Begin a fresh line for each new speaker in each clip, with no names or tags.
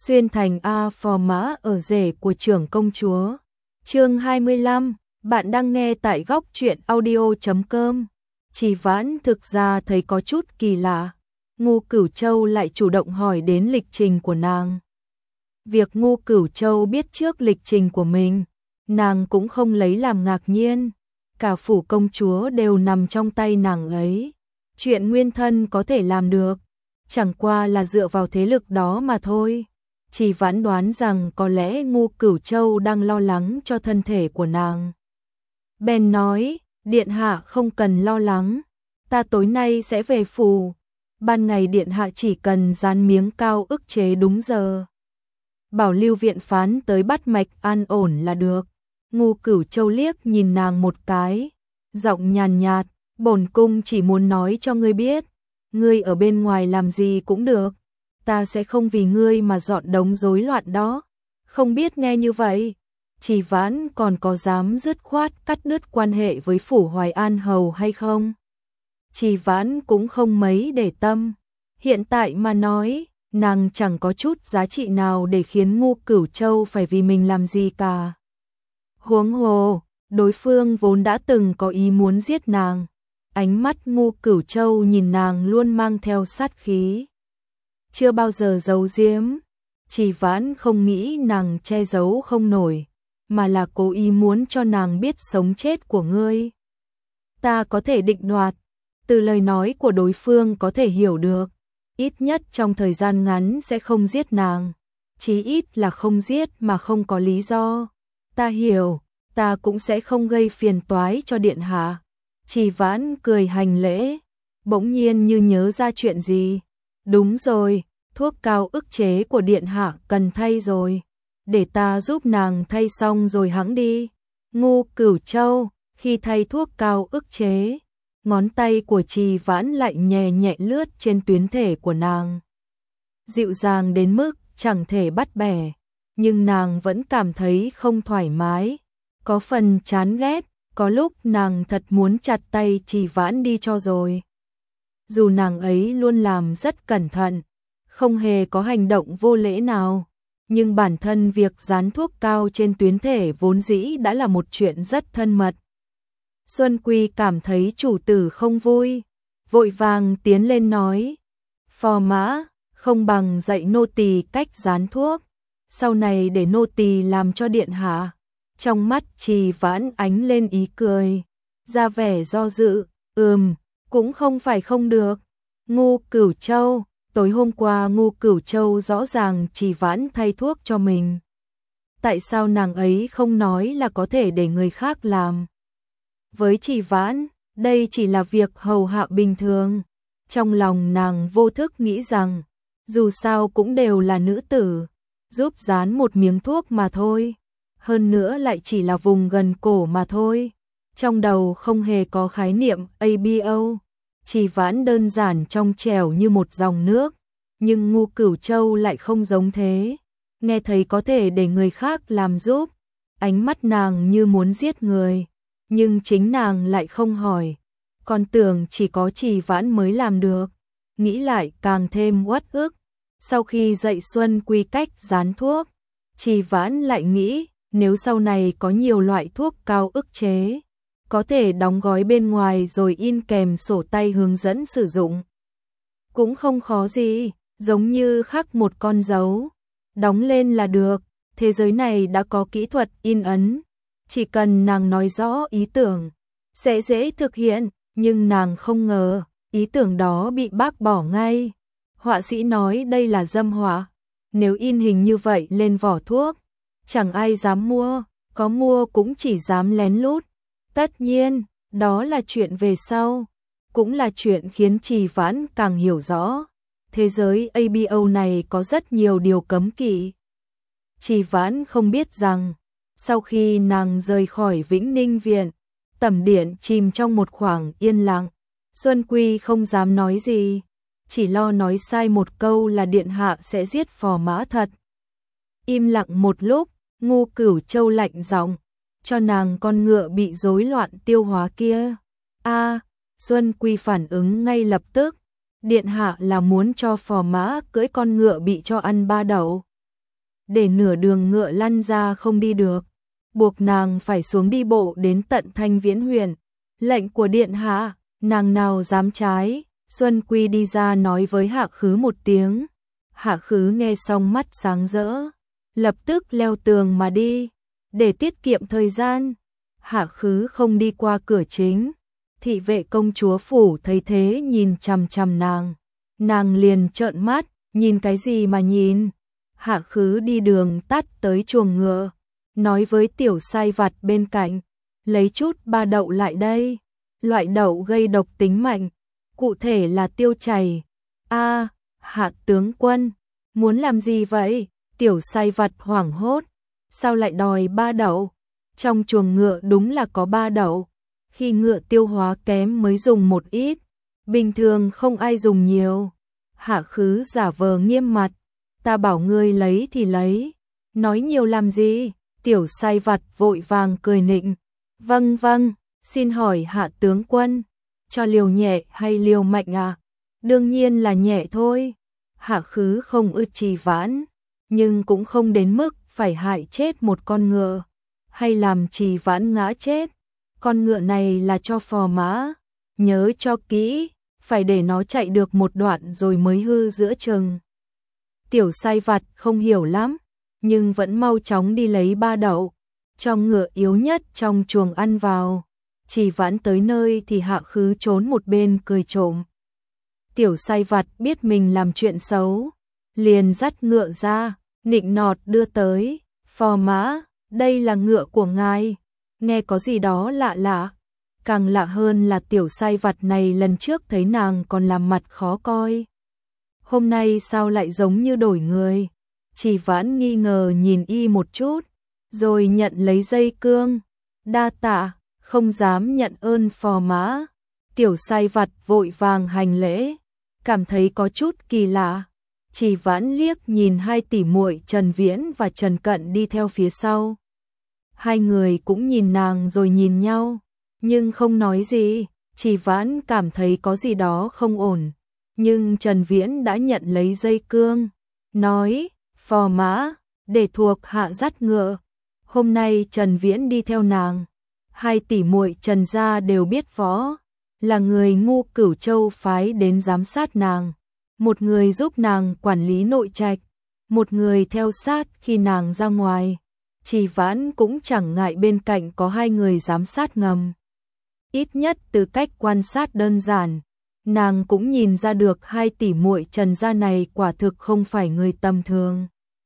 xuyên thành A phò mã ở rể của trưởng công chúa. Chương 25, bạn đang nghe tại góc truyện audio.com. Trì Vãn thực ra thấy có chút kỳ lạ, Ngô Cửu Châu lại chủ động hỏi đến lịch trình của nàng. Việc Ngô Cửu Châu biết trước lịch trình của mình, nàng cũng không lấy làm ngạc nhiên, cả phủ công chúa đều nằm trong tay nàng ấy. Chuyện nguyên thân có thể làm được, chẳng qua là dựa vào thế lực đó mà thôi. Trì Vãn đoán rằng có lẽ Ngô Cửu Châu đang lo lắng cho thân thể của nàng. Bèn nói, điện hạ không cần lo lắng, ta tối nay sẽ về phủ, ban ngày điện hạ chỉ cần dán miếng cao ức chế đúng giờ. Bảo Lưu viện phán tới bắt mạch an ổn là được. Ngô Cửu Châu liếc nhìn nàng một cái, giọng nhàn nhạt, bổn cung chỉ muốn nói cho ngươi biết, ngươi ở bên ngoài làm gì cũng được, ta sẽ không vì ngươi mà dọn đống rối loạn đó. Không biết nghe như vậy, Trì Vãn còn có dám dứt khoát cắt đứt quan hệ với phủ Hoài An Hầu hay không? Trì Vãn cũng không mấy để tâm, hiện tại mà nói, nàng chẳng có chút giá trị nào để khiến Ngô Cửu Châu phải vì mình làm gì cả. Huống hồ, đối phương vốn đã từng có ý muốn giết nàng. Ánh mắt Ngô Cửu Châu nhìn nàng luôn mang theo sát khí, chưa bao giờ giấu giếm. Trì Vãn không nghĩ nàng che giấu không nổi, mà là cố ý muốn cho nàng biết sống chết của ngươi. Ta có thể định đoạt, từ lời nói của đối phương có thể hiểu được, ít nhất trong thời gian ngắn sẽ không giết nàng, chí ít là không giết mà không có lý do. Ta hiểu, ta cũng sẽ không gây phiền toái cho điện hạ. Trì Vãn cười hành lễ, bỗng nhiên như nhớ ra chuyện gì. Đúng rồi, thuốc cao ức chế của điện hạ cần thay rồi, để ta giúp nàng thay xong rồi hẵng đi. Ngô Cửu Châu, khi thay thuốc cao ức chế, ngón tay của Trì Vãn lại nhẹ nhẹ lướt trên tuyến thể của nàng. Dịu dàng đến mức chẳng thể bắt bẻ, nhưng nàng vẫn cảm thấy không thoải mái, có phần chán ghét, có lúc nàng thật muốn chặt tay Trì Vãn đi cho rồi. Dù nàng ấy luôn làm rất cẩn thận, không hề có hành động vô lễ nào, nhưng bản thân việc dán thuốc cao trên tuyến thể vốn dĩ đã là một chuyện rất thân mật. Xuân Quy cảm thấy chủ tử không vui, vội vàng tiến lên nói, phò mã, không bằng dạy nô tỳ cách dán thuốc, sau này để nô tỳ làm cho điện hạ. Trong mắt Trì Vãn ánh lên ý cười, ra vẻ do dự, cũng không phải không được. Ngô Cửu Châu, tối hôm qua Ngô Cửu Châu rõ ràng Trì Vãn thay thuốc cho mình. Tại sao nàng ấy không nói là có thể để người khác làm? Với Trì Vãn, đây chỉ là việc hầu hạ bình thường. Trong lòng nàng vô thức nghĩ rằng, dù sao cũng đều là nữ tử, giúp dán một miếng thuốc mà thôi. Hơn nữa lại chỉ là vùng gần cổ mà thôi. Trong đầu không hề có khái niệm ABO. Trì Vãn đơn giản trong trẻo như một dòng nước, nhưng Ngô Cửu Châu lại không giống thế. Nghe thấy có thể để người khác làm giúp, ánh mắt nàng như muốn giết người, nhưng chính nàng lại không hỏi, còn tưởng chỉ có Trì Vãn mới làm được. Nghĩ lại càng thêm uất ức. Sau khi dạy Xuân Quy cách dán thuốc, Trì Vãn lại nghĩ, nếu sau này có nhiều loại thuốc cao ức chế, có thể đóng gói bên ngoài rồi in kèm sổ tay hướng dẫn sử dụng. Cũng không khó gì, giống như khắc một con dấu, đóng lên là được. Thế giới này đã có kỹ thuật in ấn, chỉ cần nàng nói rõ ý tưởng, sẽ dễ thực hiện, nhưng nàng không ngờ, ý tưởng đó bị bác bỏ ngay. Họa sĩ nói đây là dâm họa, nếu in hình như vậy lên vỏ thuốc, chẳng ai dám mua, có mua cũng chỉ dám lén lút. Tất nhiên, đó là chuyện về sau, cũng là chuyện khiến Trì Vãn càng hiểu rõ. Thế giới ABO này có rất nhiều điều cấm kỵ. Trì Vãn không biết rằng, sau khi nàng rời khỏi Vĩnh Ninh Viện, tẩm điện chìm trong một khoảng yên lặng. Xuân Quy không dám nói gì, chỉ lo nói sai một câu là điện hạ sẽ giết phò mã thật. Im lặng một lúc, Ngô Cửu Châu lạnh giọng, cho nàng con ngựa bị rối loạn tiêu hóa kia. Xuân Quy phản ứng ngay lập tức, điện hạ là muốn cho phò mã cưỡi con ngựa bị cho ăn ba đậu. để nửa đường ngựa lăn ra không đi được, buộc nàng phải xuống đi bộ đến tận Thanh Viễn huyện. Lệnh của điện hạ, nàng nào dám trái. Xuân Quy đi ra nói với Hạ Khứ một tiếng. Hạ Khứ nghe xong mắt sáng rỡ, lập tức leo tường mà đi, để tiết kiệm thời gian. Hạ Khứ không đi qua cửa chính, thị vệ công chúa phủ thấy thế nhìn chằm chằm nàng liền trợn mắt, nhìn cái gì mà nhìn. Hạ Khứ đi đường tắt tới chuồng ngựa, nói với tiểu sai vặt bên cạnh, lấy chút ba đậu lại đây, loại đậu gây độc tính mạnh, cụ thể là tiêu chảy. A, Hạ tướng quân, muốn làm gì vậy? Tiểu sai vặt hoảng hốt, sao lại đòi ba đậu? Trong chuồng ngựa đúng là có ba đậu, khi ngựa tiêu hóa kém mới dùng một ít, bình thường không ai dùng nhiều. Hạ Khứ giả vờ nghiêm mặt, ta bảo ngươi lấy thì lấy, nói nhiều làm gì? Tiểu sai vặt vội vàng cười nịnh, vâng vâng, xin hỏi Hạ tướng quân, cho liều nhẹ hay liều mạnh à? Đương nhiên là nhẹ thôi. Hạ Khứ không ưa Trì Vãn, nhưng cũng không đến mức phải hại chết một con ngựa, hay làm Trì Vãn ngã chết. Con ngựa này là cho phò mã, nhớ cho kỹ, phải để nó chạy được một đoạn rồi mới hư giữa chừng. Tiểu sai vặt không hiểu lắm, nhưng vẫn mau chóng đi lấy ba đậu, cho ngựa yếu nhất trong chuồng ăn vào. Trì Vãn tới nơi thì Hạ Khứ trốn một bên cười trộm. Tiểu sai vặt biết mình làm chuyện xấu, liền dắt ngựa ra, nịnh nọt đưa tới. Phò mã, đây là ngựa của ngài. Nghe có gì đó lạ lạ. Càng lạ hơn là tiểu sai vặt này lần trước thấy nàng còn làm mặt khó coi, hôm nay sao lại giống như đổi người. Trì Vãn nghi ngờ nhìn y một chút, rồi nhận lấy dây cương. Đa tạ, không dám nhận ơn phò mã. Tiểu sai vặt vội vàng hành lễ, cảm thấy có chút kỳ lạ. Trì Vãn liếc nhìn hai tỷ muội Trần Viễn và Trần Cận đi theo phía sau. Hai người cũng nhìn nàng rồi nhìn nhau, nhưng không nói gì. Trì Vãn cảm thấy có gì đó không ổn, nhưng Trần Viễn đã nhận lấy dây cương, nói, phò mã, để thuộc hạ dắt ngựa. Hôm nay Trần Viễn đi theo nàng, hai tỷ muội Trần gia đều biết võ, là người Ngu Cửu Châu phái đến giám sát nàng, một người giúp nàng quản lý nội trạch, một người theo sát khi nàng ra ngoài. Trì Vãn cũng chẳng ngại bên cạnh có hai người giám sát ngầm. Ít nhất từ cách quan sát đơn giản, nàng cũng nhìn ra được hai tỷ muội Trần gia này quả thực không phải người tầm thường.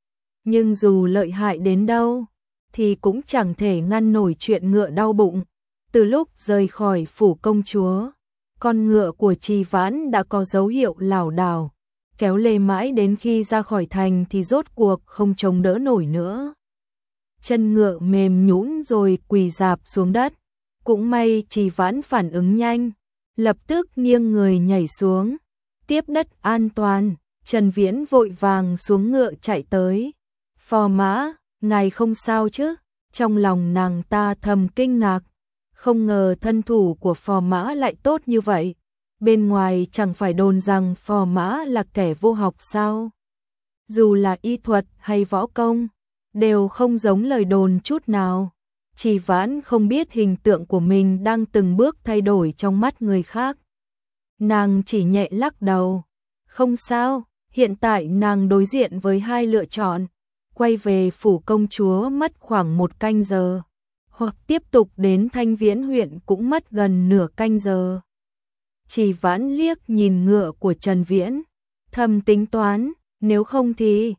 Nhưng dù lợi hại đến đâu, thì cũng chẳng thể ngăn nổi chuyện ngựa đau bụng. Từ lúc rời khỏi phủ công chúa, con ngựa của Trì Vãn đã có dấu hiệu lảo đảo, kéo lê mãi đến khi ra khỏi thành thì rốt cuộc không chống đỡ nổi nữa. Chân ngựa mềm nhũn rồi quỳ rạp xuống đất. Cũng may Trì Vãn phản ứng nhanh, lập tức nghiêng người nhảy xuống, tiếp đất an toàn. Trần Viễn vội vàng xuống ngựa chạy tới. Phò mã, ngài không sao chứ? Trong lòng nàng ta thầm kinh ngạc, không ngờ thân thủ của phò mã lại tốt như vậy. Bên ngoài chẳng phải đồn rằng phò mã là kẻ vô học sao? Dù là y thuật hay võ công, đều không giống lời đồn chút nào. Trì Vãn không biết hình tượng của mình đang từng bước thay đổi trong mắt người khác. Nàng chỉ nhẹ lắc đầu. Không sao, hiện tại nàng đối diện với hai lựa chọn. Quay về phủ công chúa mất khoảng 1 canh giờ, hoặc tiếp tục đến Thanh Viễn huyện cũng mất gần nửa canh giờ. Trì Vãn liếc nhìn ngựa của Trần Viễn, thầm tính toán, nếu không thì,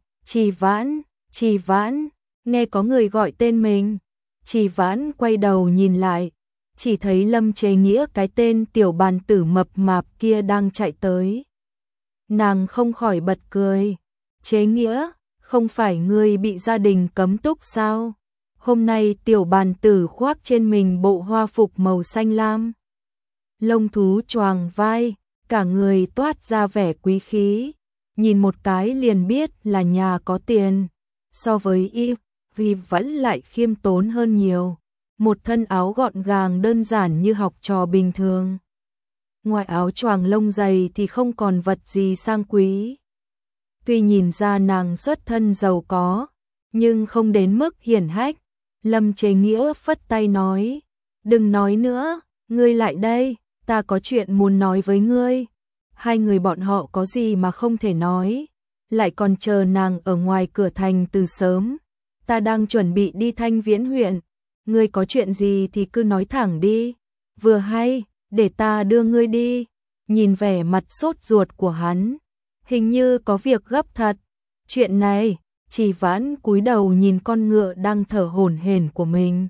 Trì Vãn, nghe có người gọi tên mình. Trì Vãn quay đầu nhìn lại, chỉ thấy Lâm Chế Nghĩa, cái tên tiểu bàn tử mập mạp kia đang chạy tới. Nàng không khỏi bật cười. Chế Nghĩa, không phải ngươi bị gia đình cấm túc sao? Hôm nay tiểu bàn tử khoác trên mình bộ hoa phục màu xanh lam, lông thú choàng vai, cả người toát ra vẻ quý khí, nhìn một cái liền biết là nhà có tiền. So với y, vì vẫn lại khiêm tốn hơn nhiều, một thân áo gọn gàng đơn giản như học trò bình thường. Ngoài áo choàng lông dày thì không còn vật gì sang quý. Tuy nhìn ra nàng xuất thân giàu có, nhưng không đến mức hiển hách. Lâm Chế Nghĩa phất tay nói, đừng nói nữa, ngươi lại đây, ta có chuyện muốn nói với ngươi. Hai người bọn họ có gì mà không thể nói, lại còn chờ nàng ở ngoài cửa thành từ sớm. Ta đang chuẩn bị đi Thanh Viễn huyện, ngươi có chuyện gì thì cứ nói thẳng đi. Vừa hay, để ta đưa ngươi đi. Nhìn vẻ mặt sốt ruột của hắn, hình như có việc gấp thật. Chuyện này, Trì Vãn cúi đầu nhìn con ngựa đang thở hổn hển của mình,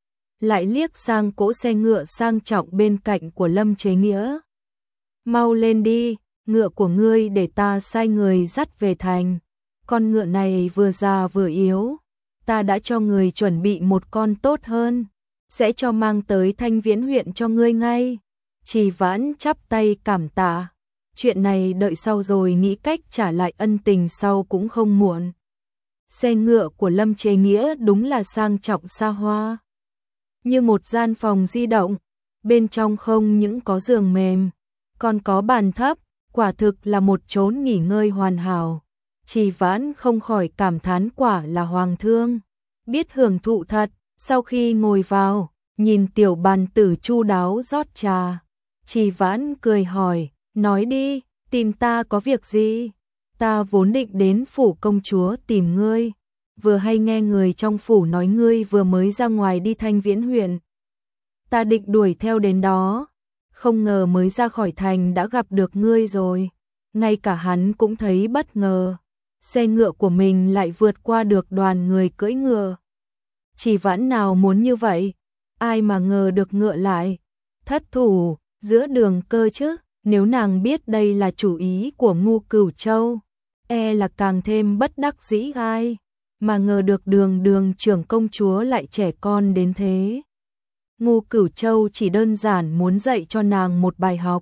lại liếc sang cỗ xe ngựa sang trọng bên cạnh của Lâm Chế Nghĩa. Mau lên đi, ngựa của ngươi để ta sai người dắt về thành. Con ngựa này vừa già vừa yếu, ta đã cho người chuẩn bị một con tốt hơn, sẽ cho mang tới Thanh Viễn huyện cho ngươi ngay. Trì Vãn chắp tay cảm tạ, chuyện này đợi sau rồi nghĩ cách trả lại ân tình sau cũng không muộn. Xe ngựa của Lâm Chế Nghĩa đúng là sang trọng xa hoa, như một gian phòng di động, bên trong không những có giường mềm, còn có bàn thấp, quả thực là một chốn nghỉ ngơi hoàn hảo. Trì Vãn không khỏi cảm thán quả là hoàng thương, biết hưởng thụ thật. Sau khi ngồi vào, nhìn tiểu bàn tử chu đáo rót trà, Trì Vãn cười hỏi, nói đi, tìm ta có việc gì? Ta vốn định đến phủ công chúa tìm ngươi, vừa hay nghe người trong phủ nói ngươi vừa mới ra ngoài đi Thanh Viễn huyện. Ta định đuổi theo đến đó, không ngờ mới ra khỏi thành đã gặp được ngươi rồi. Ngay cả hắn cũng thấy bất ngờ, xe ngựa của mình lại vượt qua được đoàn người cưỡi ngựa. Trì Vãn nào muốn như vậy, ai mà ngờ được ngựa lại thất thủ giữa đường cơ chứ. Nếu nàng biết đây là chủ ý của Ngu Cửu Châu, e là càng thêm bất đắc dĩ ai, mà ngờ được đường trưởng công chúa lại trẻ con đến thế. Ngu Cửu Châu chỉ đơn giản muốn dạy cho nàng một bài học,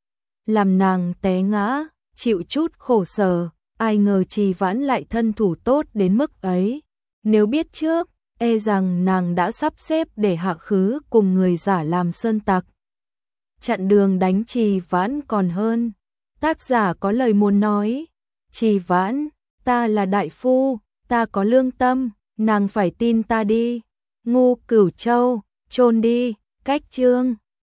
làm nàng té ngã, chịu chút khổ sở, ai ngờ Trì Vãn lại thân thủ tốt đến mức ấy. Nếu biết trước, e rằng nàng đã sắp xếp để hạ khứ cùng người giả làm sơn tặc, chặn đường đánh Trì Vãn còn hơn. Tác giả có lời muốn nói, Trì Vãn, ta là đại phu, ta có lương tâm, nàng phải tin ta đi. Ngu Cửu Châu, chôn đi, cách chương.